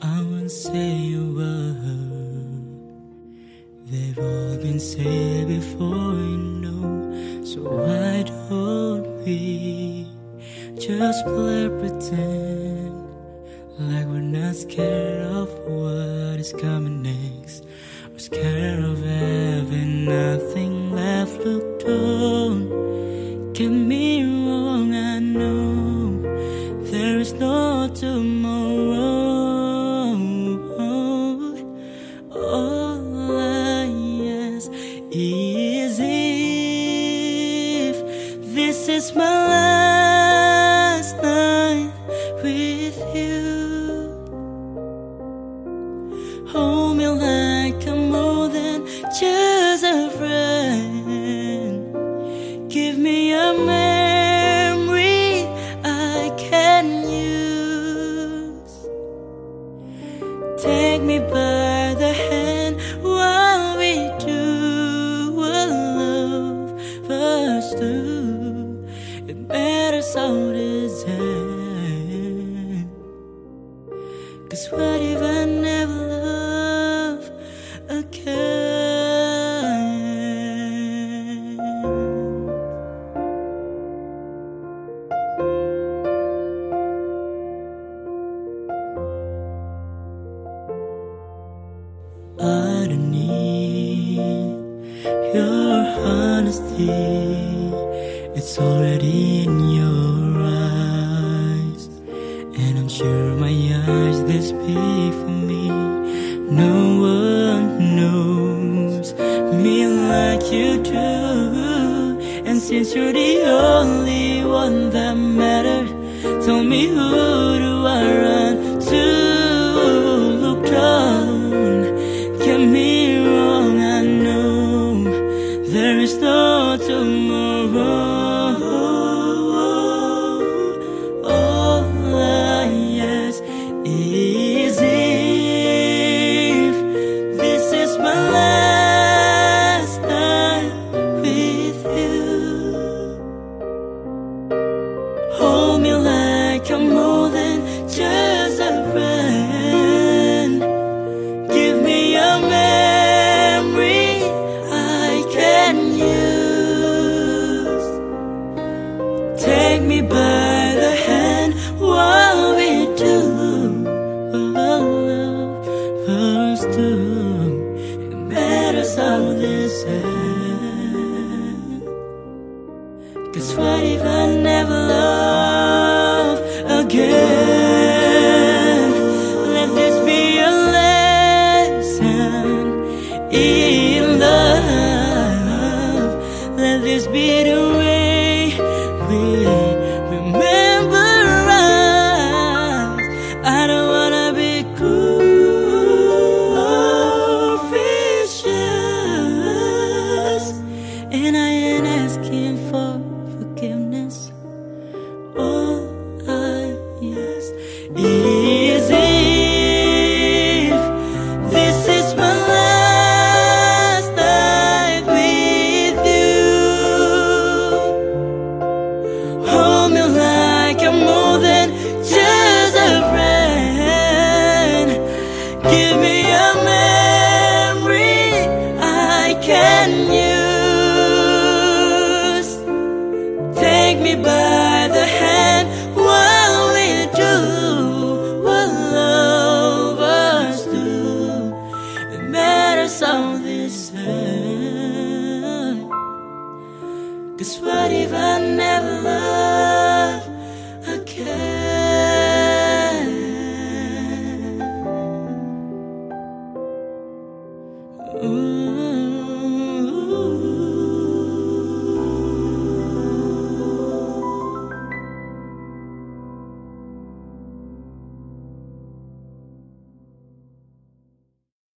I won't say a word. They've all been said before, you know. So why don't we just play pretend, like we're not scared of what is coming next. We're scared of having nothing left. Look, don't get me wrong, I know there is no tomorrow. All I ask is if this is my last night with you. Hold me like I'm more than just a friend. Give me a memory I can use. Take me by the hand while we do what love first do. It matters how this ends. 'Cause what if I never love again? I don't need your honesty. It's already in your eyes, and I'm sure my eyes they speak for me. No one knows me like you do, and since you're the only one that matters, tell me, who do I run